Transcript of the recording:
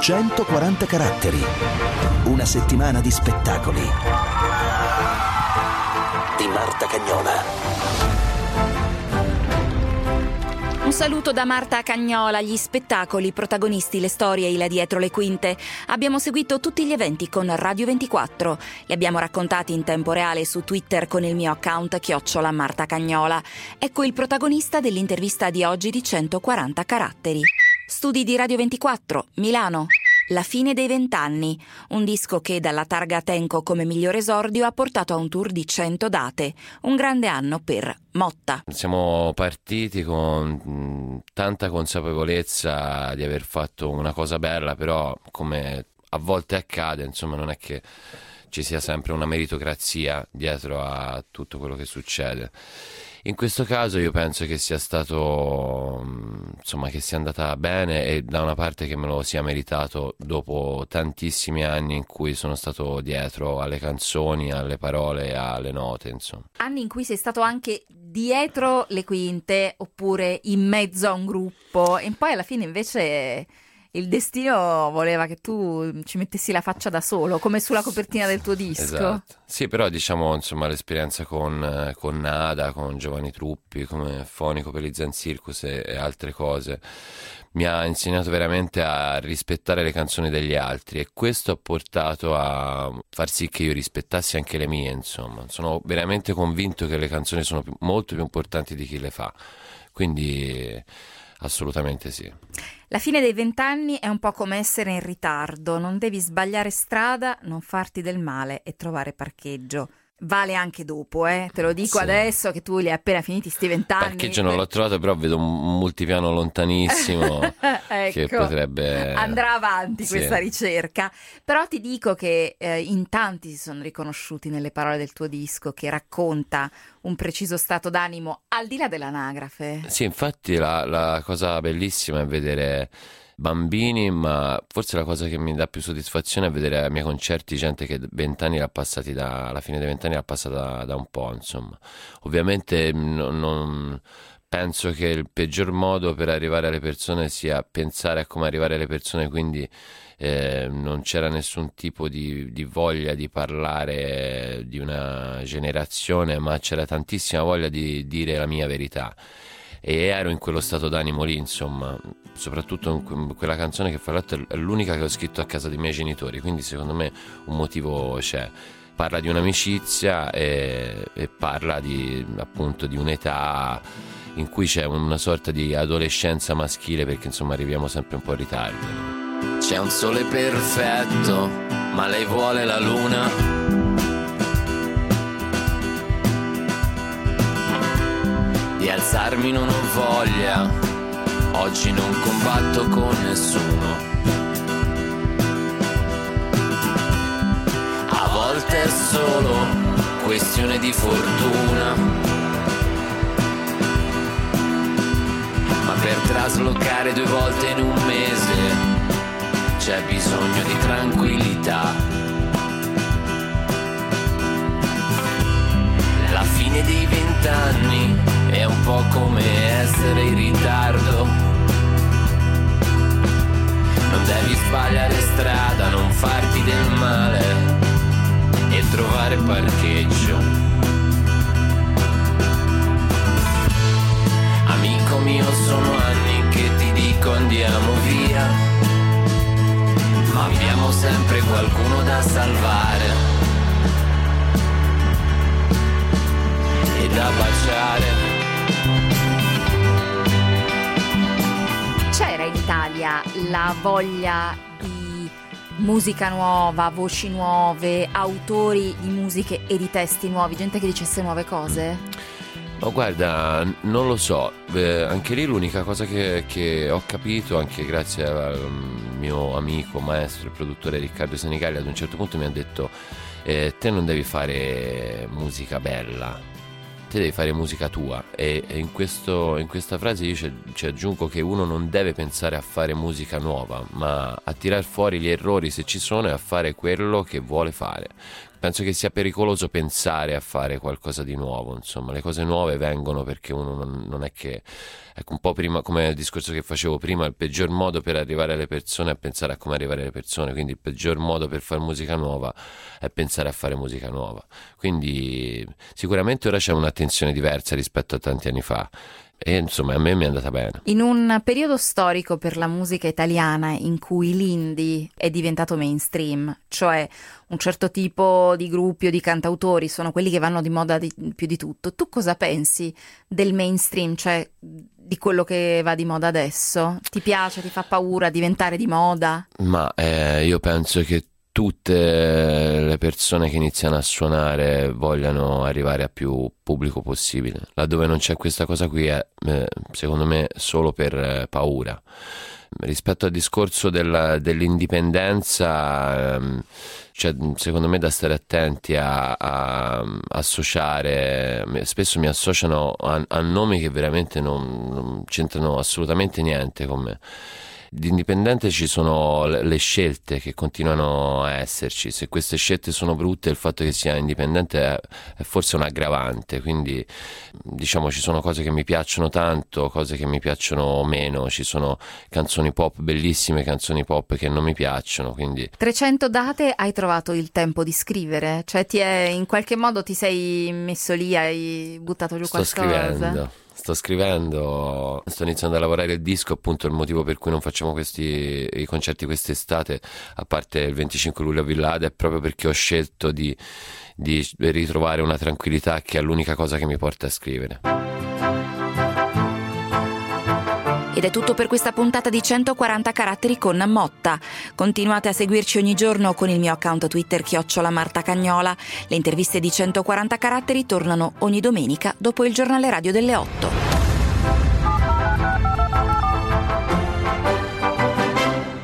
140 caratteri. Una settimana di spettacoli. Di Marta Cagnola. Un saluto da Marta Cagnola. Gli spettacoli, i protagonisti, le storie, il dietro le quinte. Abbiamo seguito tutti gli eventi con Radio 24. Li abbiamo raccontati in tempo reale su Twitter con il mio account @Marta Cagnola. Ecco il protagonista dell'intervista di oggi di 140 caratteri. Studi di Radio 24, Milano. La fine dei 20 anni, un disco che dalla targa Tenco come miglior esordio ha portato a un tour di 100 date, un grande anno per Motta. Siamo partiti con tanta consapevolezza di aver fatto una cosa bella, però come a volte accade, insomma, non è che ci sia sempre una meritocrazia dietro a tutto quello che succede. In questo caso io penso che sia stato, insomma, che sia andata bene, e da una parte che me lo sia meritato dopo tantissimi anni in cui sono stato dietro alle canzoni, alle parole, alle note, insomma. Anni in cui sei stato anche dietro le quinte oppure in mezzo a un gruppo, e poi alla fine invece il destino voleva che tu ci mettessi la faccia da solo, come sulla copertina del tuo disco. Esatto. Sì, però diciamo, insomma, l'esperienza con Nada, con Giovanni Truppi, come fonico per gli Zen Circus e altre cose, mi ha insegnato veramente a rispettare le canzoni degli altri, e questo ha portato a far sì che io rispettassi anche le mie, insomma. Sono veramente convinto che le canzoni sono molto più importanti di chi le fa, quindi assolutamente sì. La fine dei 20 anni è un po' come essere in ritardo, non devi sbagliare strada, non farti del male e trovare parcheggio. Vale anche dopo, te lo dico, sì. Adesso che tu li hai appena finiti sti 20 anni. Parcheggio non l'ho trovato, però vedo un multipiano lontanissimo. Ecco, che potrebbe andrà avanti, sì, questa ricerca. Però ti dico che in tanti si sono riconosciuti nelle parole del tuo disco, che racconta un preciso stato d'animo al di là dell'anagrafe. Sì, infatti la cosa bellissima è vedere bambini, ma forse la cosa che mi dà più soddisfazione è vedere ai miei concerti gente che 20 anni l'ha passati alla fine dei 20 anni l'ha passata da un po', insomma. Ovviamente non penso che il peggior modo per arrivare alle persone sia pensare a come arrivare alle persone, quindi non c'era nessun tipo di voglia di parlare di una generazione, ma c'era tantissima voglia di dire la mia verità. E ero in quello stato d'animo lì, insomma, soprattutto in quella canzone che fra l'altro è l'unica che ho scritto a casa dei miei genitori, quindi secondo me un motivo c'è. Parla di un'amicizia e parla appunto di un'età in cui c'è una sorta di adolescenza maschile, perché insomma arriviamo sempre un po' in ritardo. C'è un sole perfetto, ma lei vuole la luna. Di alzarmi non ho voglia, oggi non combatto con nessuno. A volte è solo questione di fortuna, ma per traslocare 2 volte in un mese c'è bisogno di tranquillità. La fine dei 20 anni è un po' come essere in ritardo. Non devi sbagliare strada, non farti del male e trovare parcheggio. Amico mio, sono anni che ti dico andiamo via, ma abbiamo sempre qualcuno da salvare e da baciare. C'era in Italia la voglia di musica nuova, voci nuove, autori di musiche e di testi nuovi, gente che dicesse nuove cose? No, guarda, non lo so, anche lì l'unica cosa che ho capito, anche grazie al mio amico, maestro e produttore Riccardo Senigalli, ad un certo punto mi ha detto te non devi fare musica bella, te devi fare musica tua, e in questa frase io ci aggiungo che uno non deve pensare a fare musica nuova, ma a tirar fuori gli errori se ci sono e a fare quello che vuole fare. penso che sia pericoloso pensare a fare qualcosa di nuovo, insomma. Le cose nuove vengono perché uno non è che, ecco, un po' prima, come il discorso che facevo prima, il peggior modo per arrivare alle persone è pensare a come arrivare alle persone, quindi il peggior modo per fare musica nuova è pensare a fare musica nuova. Quindi sicuramente ora c'è un'attenzione diversa rispetto a tanti anni fa. E insomma a me mi è andata bene. In un periodo storico per la musica italiana in cui l'indie è diventato mainstream, cioè un certo tipo di gruppi o di cantautori sono quelli che vanno di moda più di tutto, tu cosa pensi del mainstream, cioè di quello che va di moda adesso? Ti piace, ti fa paura diventare di moda? Ma io penso che tutte le persone che iniziano a suonare vogliano arrivare a più pubblico possibile. Laddove non c'è questa cosa qui è, secondo me, solo per paura. Rispetto al discorso dell'indipendenza, cioè, secondo me da stare attenti a associare. Spesso mi associano a nomi che veramente non c'entrano assolutamente niente con me. Di indipendente ci sono le scelte che continuano a esserci. Se queste scelte sono brutte, il fatto che sia indipendente è forse un aggravante. Quindi diciamo ci sono cose che mi piacciono tanto, cose che mi piacciono meno, ci sono canzoni pop bellissime, canzoni pop che non mi piacciono, quindi 300 date, hai trovato il tempo di scrivere? Cioè in qualche modo ti sei messo lì, hai buttato giù qualcosa? Sto scrivendo, sto iniziando a lavorare il disco, appunto il motivo per cui non facciamo i concerti quest'estate, a parte il 25 luglio a Villada, è proprio perché ho scelto di ritrovare una tranquillità che è l'unica cosa che mi porta a scrivere. Ed è tutto per questa puntata di 140 caratteri con Motta. Continuate a seguirci ogni giorno con il mio account Twitter @MartaCagnola. Le interviste di 140 caratteri tornano ogni domenica dopo il giornale radio delle 8.